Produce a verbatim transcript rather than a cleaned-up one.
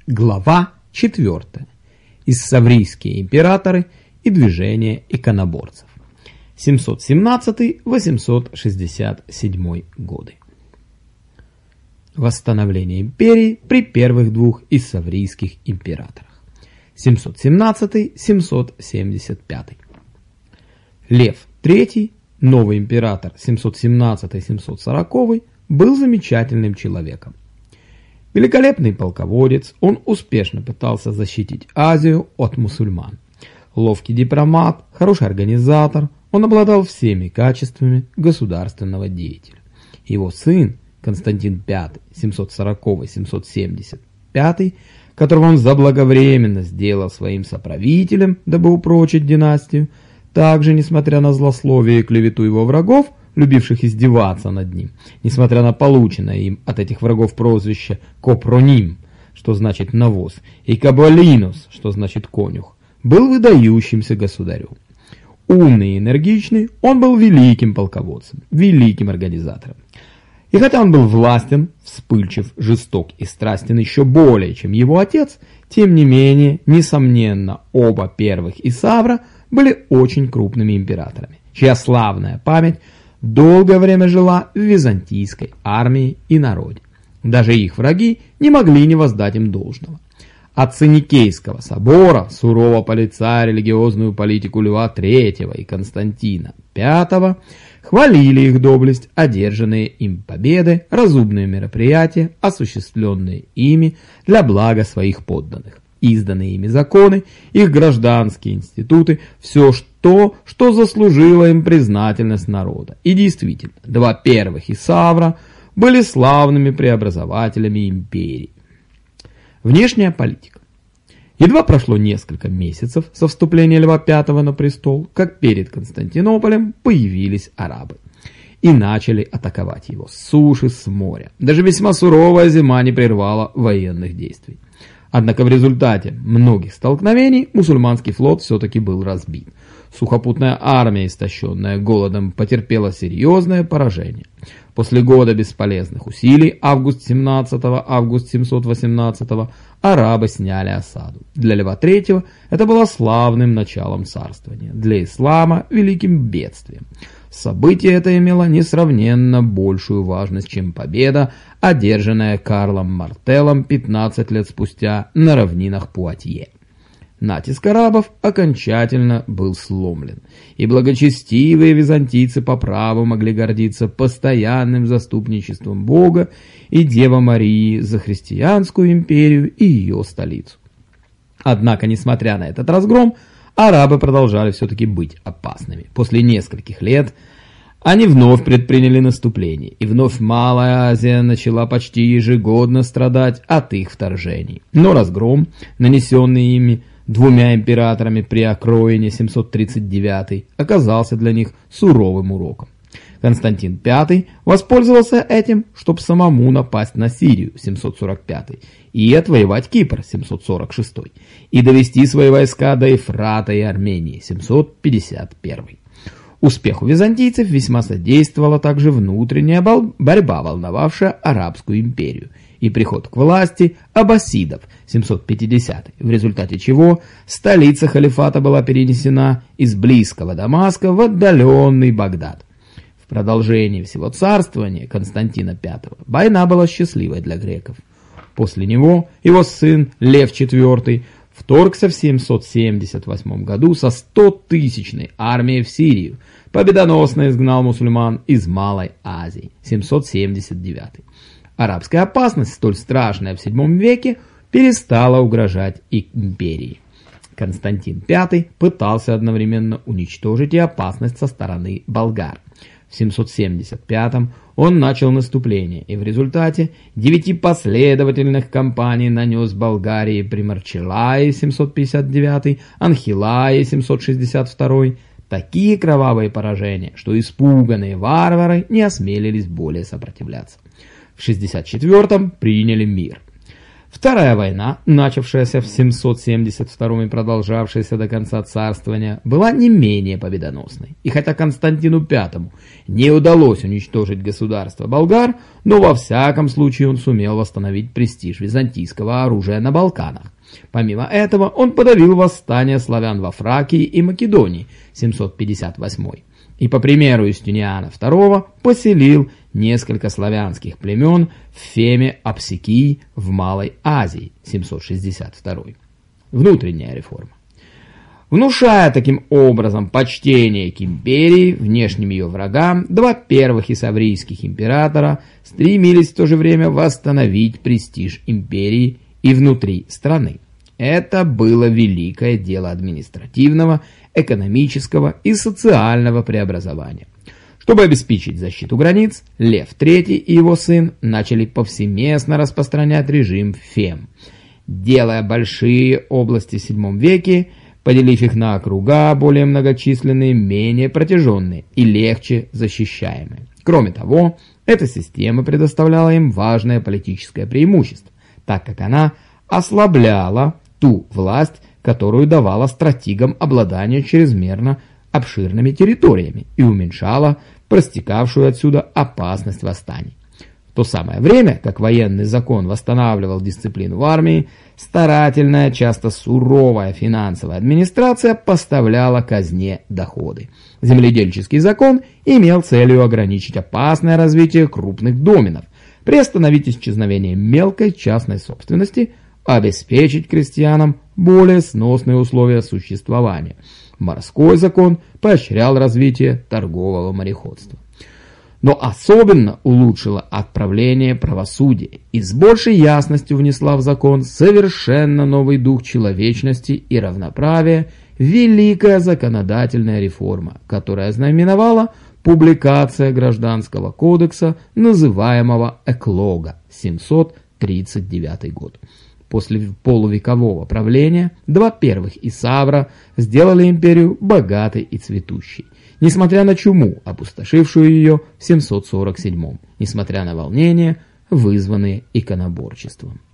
Глава четвёртая. Иссаврийские императоры и движение иконоборцев. семьсот семнадцатый — восемьсот шестьдесят седьмой годы. Восстановление империи при первых двух иссаврийских императорах. семьсот семнадцатый — семьсот семьдесят пятый. Лев третий, новый император семьсот семнадцатый — семьсот сороковый, был замечательным человеком. Великолепный полководец, он успешно пытался защитить Азию от мусульман. Ловкий дипломат, хороший организатор, он обладал всеми качествами государственного деятеля. Его сын Константин пятый, семьсот сороковый — семьсот семьдесят пятый, которого он заблаговременно сделал своим соправителем, дабы упрочить династию, также, несмотря на злословие и клевету его врагов, любивших издеваться над ним, несмотря на полученное им от этих врагов прозвище Копроним, что значит навоз, и Кабалинус, что значит конюх, был выдающимся государем. Умный и энергичный, он был великим полководцем, великим организатором. И хотя он был властен, вспыльчив, жесток и страстен еще более, чем его отец, тем не менее, несомненно, оба первых Исавра были очень крупными императорами, чья славная память долгое время жила в византийской армии и народе. Даже их враги не могли не воздать им должного. Отцы Никейского собора сурово порицая религиозную политику Льва третьего и Константина пятого, хвалили их доблесть, одержанные им победы, разумные мероприятия, осуществленные ими для блага своих подданных. Изданные ими законы, их гражданские институты, все то, что заслужило им признательность народа. И действительно, два первых Исавра были славными преобразователями империи. Внешняя политика. Едва прошло несколько месяцев со вступления Льва пятого на престол, как перед Константинополем появились арабы и начали атаковать его с суши, с моря. Даже весьма суровая зима не прервала военных действий. Однако в результате многих столкновений мусульманский флот все-таки был разбит. Сухопутная армия, истощенная голодом, потерпела серьезное поражение. После года бесполезных усилий, август семнадцатого — август семьсот восемнадцатого, арабы сняли осаду. Для Льва третьего это было славным началом царствования, для ислама – великим бедствием. Событие это имело несравненно большую важность, чем победа, одержанная Карлом Мартеллом пятнадцать лет спустя на равнинах Пуатье. Натиск арабов окончательно был сломлен, и благочестивые византийцы по праву могли гордиться постоянным заступничеством Бога и Девы Марии за христианскую империю и ее столицу. Однако, несмотря на этот разгром, арабы продолжали все-таки быть опасными. После нескольких лет они вновь предприняли наступление, и вновь Малая Азия начала почти ежегодно страдать от их вторжений. Но разгром, нанесенный ими двумя императорами при Акроине семьсот тридцать девятый, оказался для них суровым уроком. Константин пятый воспользовался этим, чтобы самому напасть на Сирию семьсот сорок пятый и отвоевать Кипр семьсот сорок шестой и довести свои войска до Ефрата и Армении семьсот пятьдесят первый. Успеху византийцев весьма содействовала также внутренняя борьба, волновавшая Арабскую империю, и приход к власти аббасидов семьсот пятидесятый, в результате чего столица халифата была перенесена из близкого Дамаска в отдаленный Багдад. В продолжении всего царствования Константина пятого война была счастливой для греков. После него его сын Лев четвёртый вторгся в семьсот семьдесят восьмом году со стотысячной армией в Сирию, победоносно изгнал мусульман из Малой Азии семьсот семьдесят девятый. Арабская опасность, столь страшная в седьмом веке, перестала угрожать и империи. Константин пятый пытался одновременно уничтожить и опасность со стороны болгар. В семьсот семьдесят пятом он начал наступление, и в результате девяти последовательных кампаний нанес Болгарии при Марчеллае семьсот пятьдесят девятый, Анхилае семьсот шестьдесят второй такие кровавые поражения, что испуганные варвары не осмелились более сопротивляться. В шестьдесят четвёртом приняли мир. Вторая война, начавшаяся в семьсот семьдесят втором и продолжавшаяся до конца царствования, была не менее победоносной. И хотя Константину Пятому не удалось уничтожить государство болгар, но во всяком случае он сумел восстановить престиж византийского оружия на Балканах. Помимо этого, он подавил восстание славян во Фракии и Македонии семьсот пятьдесят восьмой. И по примеру Юстиниана второго поселил несколько славянских племен в Феме Апсикии в Малой Азии семьсот шестьдесят второй. Внутренняя реформа. Внушая таким образом почтение к империи, внешним ее врагам, два первых исаврийских императора стремились в то же время восстановить престиж империи и внутри страны. Это было великое дело административного, экономического и социального преобразования. Чтобы обеспечить защиту границ, Лев третий и его сын начали повсеместно распространять режим Фем, делая большие области в седьмом веке, поделив их на округа, более многочисленные, менее протяженные и легче защищаемые. Кроме того, эта система предоставляла им важное политическое преимущество, так как она ослабляла ту власть, которую давала стратегам обладание чрезмерно обширными территориями и уменьшала проистекавшую отсюда опасность восстаний. В то самое время, как военный закон восстанавливал дисциплину в армии, старательная, часто суровая финансовая администрация поставляла казне доходы. Земледельческий закон имел целью ограничить опасное развитие крупных доменов, приостановить исчезновение мелкой частной собственности, обеспечить крестьянам более сносные условия существования. Морской закон поощрял развитие торгового мореходства. Но особенно улучшило отправление правосудия и с большей ясностью внесла в закон совершенно новый дух человечности и равноправия великая законодательная реформа, которая знаменовала публикация Гражданского кодекса, называемого Эклога, семьсот тридцать девятый год. После полувекового правления два первых Исавра сделали империю богатой и цветущей, несмотря на чуму, опустошившую ее в семьсот сорок седьмом, несмотря на волнения, вызванные иконоборчеством.